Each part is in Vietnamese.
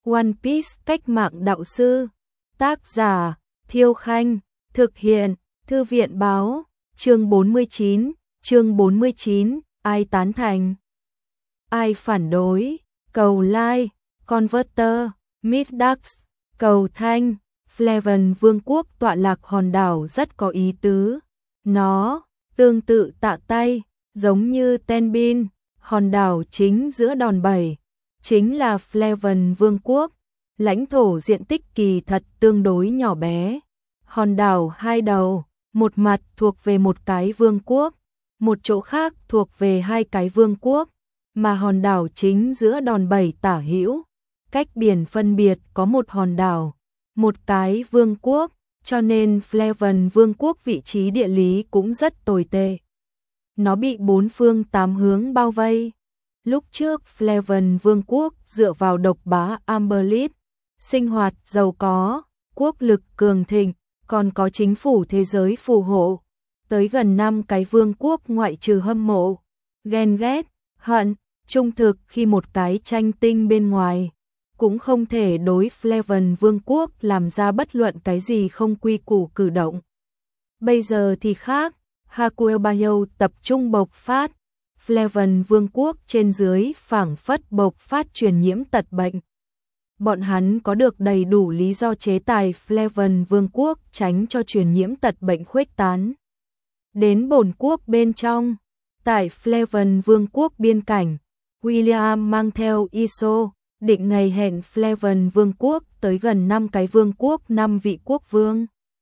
One Piece cách mạng đạo sư. Tác giả Thiêu Khanh. Thực hiện Thư viện báo. Chương 49. Ai tán thành, ai phản đối. Cầu like, Converter, Middax. Cầu thanh. Flaven Vương quốc tọa lạc hòn đảo rất có ý tứ. Nó tương tự Tạ Tay, giống như Tenbin, hòn đảo chính giữa đòn bẩy, chính là Flaven Vương quốc. Lãnh thổ diện tích kỳ thật tương đối nhỏ bé. Hòn đảo hai đầu, một mặt thuộc về một cái vương quốc, một chỗ khác thuộc về hai cái vương quốc, mà hòn đảo chính giữa đòn bẩy tả hữu, cách biển phân biệt có một hòn đảo, một cái vương quốc, cho nên Flaven Vương quốc vị trí địa lý cũng rất tồi tệ. Nó bị bốn phương tám hướng bao vây. Lúc trước Flaven Vương quốc dựa vào độc bá Amberlit, sinh hoạt giàu có, quốc lực cường thịnh, còn có chính phủ thế giới phù hộ. Tới gần 5 cái vương quốc ngoại trừ hâm mộ, ghen ghét, hận, trung thực khi một cái tranh tinh bên ngoài, cũng không thể đối Flaven Vương quốc làm ra bất luận cái gì không quy củ cử động. Bây giờ thì khác, Hakuel Bayou tập trung bộc phát, Flaven Vương quốc trên dưới phảng phất bộc phát truyền nhiễm tật bệnh. Bọn hắn có được đầy đủ lý do chế tài Flaven Vương quốc tránh cho truyền nhiễm tật bệnh khuếch tán đến bổn quốc bên trong. Tại Flaven Vương quốc biên cảnh, William mang theo Iso, định ngày hẹn Flaven Vương quốc tới gần 5 cái vương quốc 5 vị quốc vương.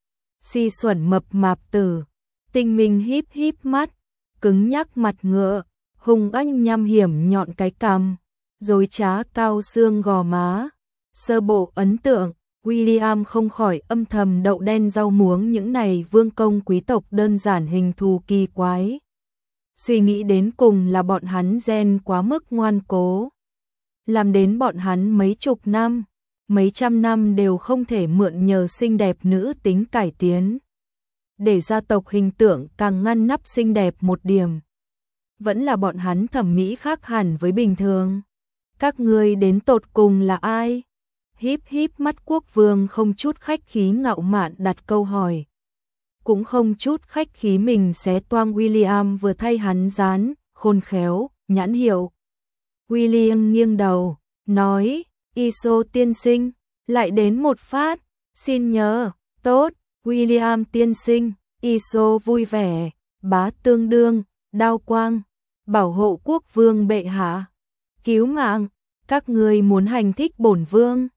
Si xuẩn mập mạp tử, tinh minh híp híp mắt, cứng nhắc mặt ngựa, hung ác nham hiểm nhọn cái cằm, dối trá cao xương gò má. Sơ bộ ấn tượng, William không khỏi âm thầm đậu đen rau muống những này vương công quý tộc đơn giản hình thù kỳ quái. Suy nghĩ đến cùng là bọn hắn gen quá mức ngoan cố, làm đến bọn hắn mấy chục năm, mấy trăm năm đều không thể mượn nhờ xinh đẹp nữ tính cải tiến, để gia tộc hình tượng càng ngăn nắp xinh đẹp một điểm. Vẫn là bọn hắn thẩm mỹ khác hẳn với bình thường. Các ngươi đến tột cùng là ai? Híp híp mắt quốc vương không chút khách khí ngạo mạn đặt câu hỏi. Cũng không chút khách khí mình xé toang William vừa thay hắn dán, khôn khéo, nhãn hiệu. William nghiêng đầu, nói, Iso tiên sinh, lại đến một phát, xin nhờ, tốt, William tiên sinh, Iso vui vẻ, bá tương đương, đao quang, bảo hộ quốc vương bệ hạ, cứu mạng, các ngươi muốn hành thích bổn vương.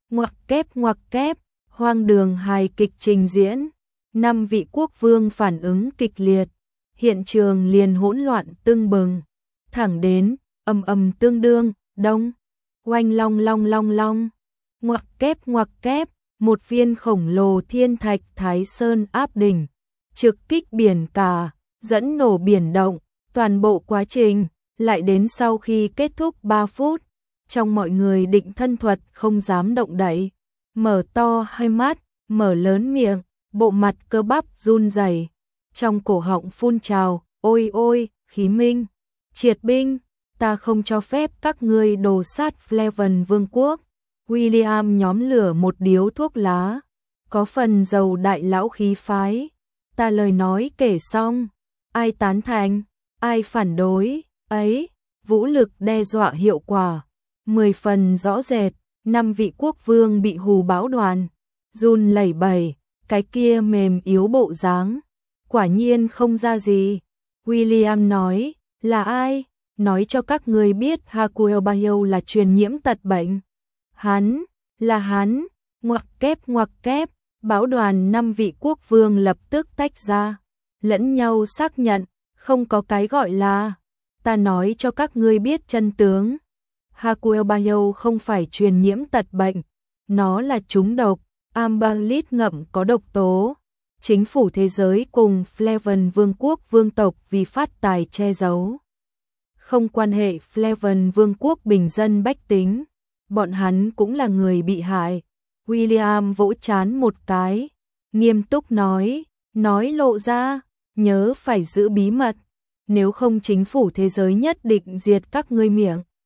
Ngoặc kép, hoang đường hài kịch trình diễn, 5 vị quốc vương phản ứng kịch liệt, hiện trường liền hỗn loạn tưng bừng, thẳng đến, ầm tương đương, đông, oanh long, ngoặc kép, một viên khổng lồ thiên thạch Thái Sơn áp đỉnh, trực kích biển cả, dẫn nổ biển động, toàn bộ quá trình, lại đến sau khi kết thúc 3 phút. Trong mọi người định thân thuật không dám động đậy, mở to hai mắt, mở lớn miệng, bộ mặt cơ bắp run rẩy, trong cổ họng phun trào, ôi, khí minh, triệt binh, ta không cho phép các ngươi đồ sát Flaven Vương quốc. William nhóm lửa một điếu thuốc lá, có phần dầu đại lão khí phái. Ta lời nói kể xong, ai tán thành, ai phản đối, ấy, vũ lực đe dọa hiệu quả 10 phần rõ rệt. 5 vị quốc vương bị hù bão đoàn, run lẩy bẩy, cái kia mềm yếu bộ dáng, quả nhiên không ra gì. William nói, là ai? Nói cho các người biết Hakuel Bayou là truyền nhiễm tật bệnh. Hắn, là hắn, ngoặc kép, bão đoàn 5 vị quốc vương lập tức tách ra, lẫn nhau xác nhận, không có cái gọi là, ta nói cho các ngươi biết chân tướng. Hakuel Bayou không phải truyền nhiễm tật bệnh, nó là trúng độc, Amberlit ngậm có độc tố. Chính phủ thế giới cùng Flaven Vương quốc vương tộc vì phát tài che giấu. Không quan hệ Flaven Vương quốc bình dân bách tính, bọn hắn cũng là người bị hại. William vỗ trán một cái, nghiêm túc nói lộ ra, nhớ phải giữ bí mật, nếu không chính phủ thế giới nhất định diệt các ngươi miệng.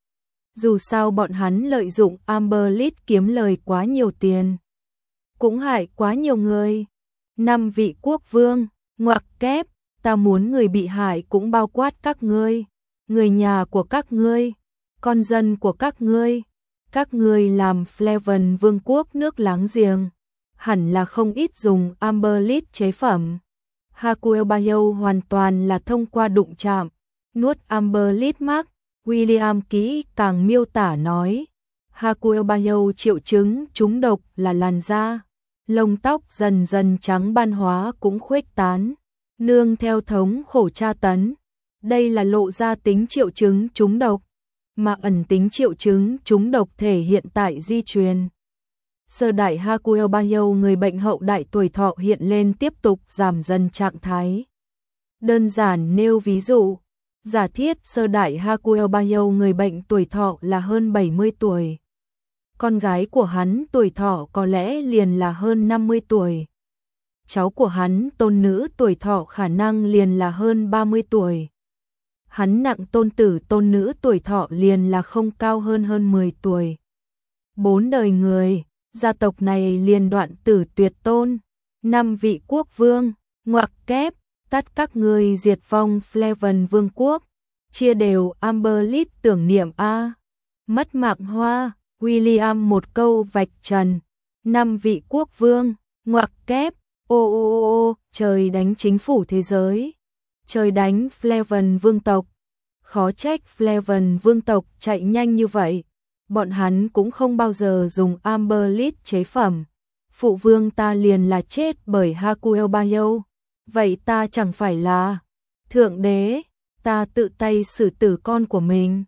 Dù sao bọn hắn lợi dụng Amberlit kiếm lời quá nhiều tiền, cũng hại quá nhiều người. 5 vị quốc vương, ngoặc kép, ta muốn người bị hại cũng bao quát các ngươi, người nhà của các ngươi, con dân của các ngươi làm Flavan vương quốc nước láng giềng, hẳn là không ít dùng Amberlit chế phẩm. Hakuelbayo hoàn toàn là thông qua đụng chạm, nuốt Amberlit Mark. William kỹ càng miêu tả nói, Hakuelbayo triệu chứng trúng độc là làn da, lông tóc dần dần trắng ban hóa cũng khuếch tán, nương theo thống khổ tra tấn. Đây là lộ ra tính triệu chứng trúng độc, mà ẩn tính triệu chứng trúng độc thể hiện tại di truyền. Sơ đại Hakuelbayo người bệnh hậu đại tuổi thọ hiện lên tiếp tục giảm dần trạng thái. Đơn giản nêu ví dụ, giả thiết sơ đại Hakuelbayo người bệnh tuổi thọ là hơn 70 tuổi. Con gái của hắn tuổi thọ có lẽ liền là hơn 50 tuổi. Cháu của hắn tôn nữ tuổi thọ khả năng liền là hơn 30 tuổi. Hắn nặng tôn tử tôn nữ tuổi thọ liền là không cao hơn 10 tuổi. 4 đời người, gia tộc này liền đoạn tử tuyệt tôn. 5 vị quốc vương, ngoặc kép, tất các ngươi diệt vong Flavan vương quốc, chia đều Amberlit tưởng niệm a. Mất mạng hoa, William một câu vạch trần. 5 vị quốc vương, ngoặc kép, ô, trời đánh chính phủ thế giới, trời đánh Flavan vương tộc. Khó trách Flavan vương tộc chạy nhanh như vậy, bọn hắn cũng không bao giờ dùng Amberlit chế phẩm. Phụ vương ta liền là chết bởi Hakuelbayo, vậy ta chẳng phải là thượng đế, ta tự tay xử tử con của mình.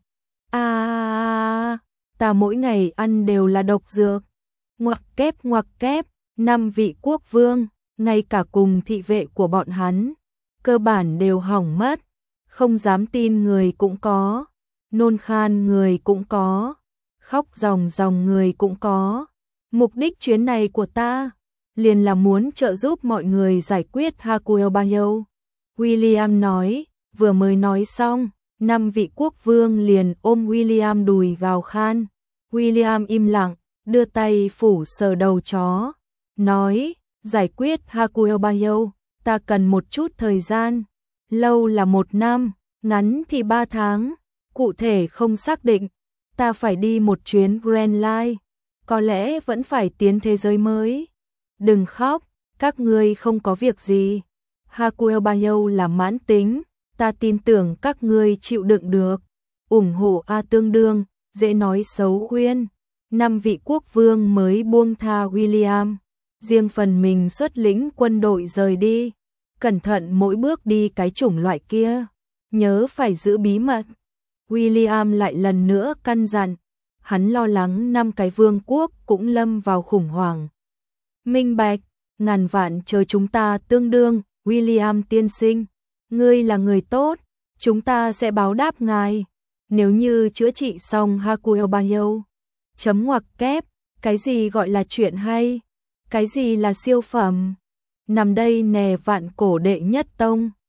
Ta mỗi ngày ăn đều là độc dược. Ngoặc kép, 5 vị quốc vương, ngay cả cùng thị vệ của bọn hắn, cơ bản đều hỏng mất, không dám tin người cũng có, nôn khan người cũng có, khóc ròng ròng người cũng có. Mục đích chuyến này của ta liền là muốn trợ giúp mọi người giải quyết Hakuelbayo. William nói, vừa mới nói xong, 5 vị quốc vương liền ôm William đùi gào khan. William im lặng, đưa tay phủ sờ đầu chó, nói, giải quyết Hakuelbayo, ta cần một chút thời gian, lâu là 1 năm, ngắn thì 3 tháng, cụ thể không xác định, ta phải đi một chuyến Grand Line, có lẽ vẫn phải tiến thế giới mới. Đừng khóc, các ngươi không có việc gì. Hakuelbayo là mãn tính, ta tin tưởng các ngươi chịu đựng được. Ủng hộ A tương đương, dễ nói xấu khuyên. 5 vị quốc vương mới buông tha William, riêng phần mình xuất lĩnh quân đội rời đi. Cẩn thận mỗi bước đi cái chủng loại kia, nhớ phải giữ bí mật. William lại lần nữa căn dặn, hắn lo lắng 5 cái vương quốc cũng lâm vào khủng hoảng. Minh bạch, ngàn vạn chờ chúng ta tương đương, William tiên sinh, ngươi là người tốt, chúng ta sẽ báo đáp ngài. Nếu như chữa trị xong Hakuelbayo. Chấm ngoặc kép, cái gì gọi là chuyện hay? Cái gì là siêu phẩm? Nằm đây nè vạn cổ đệ nhất tông.